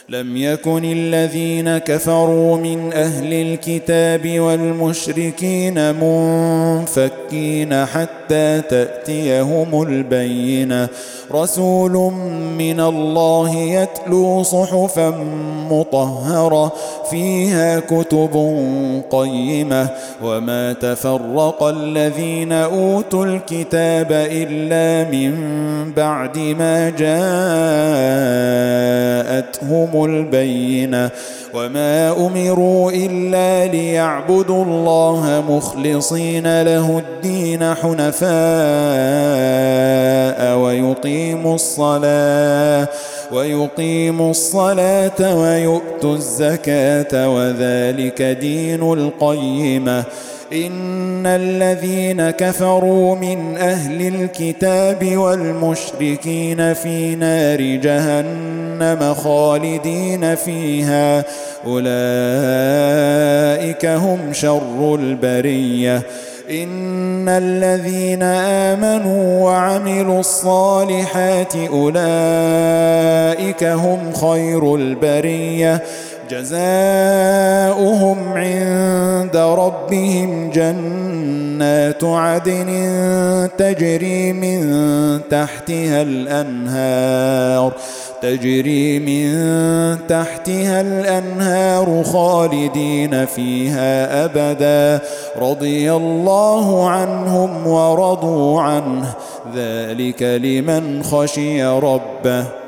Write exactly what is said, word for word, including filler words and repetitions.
لم يكن الذين كفروا من أهل الكتاب والمشركين منفكين حتى تأتيهم البينة رسول من الله يتلو صحفا مطهرة فيها كتب قيمة وما تفرق الذين أوتوا الكتاب إلا من بعد ما جاءتهم البينة وما أمروا إلا ليعبدوا الله مخلصين له الدين حنفاء ويقيموا الصلاة ويقيموا الصلاة ويؤتوا الزكاة وذلك دين القيمة إن الذين كفروا من أهل الكتاب والمشركين في نار جهنم خالدين فيها أولئك هم شر البرية إن الذين آمنوا وعملوا الصالحات أولئك هم خير البرية جزاؤهم عند ربهم جنات عدن تجري من تحتها الأنهار تجري من تحتها الأنهار خالدين فيها أبدا رضي الله عنهم ورضوا عنه ذلك لمن خشي ربه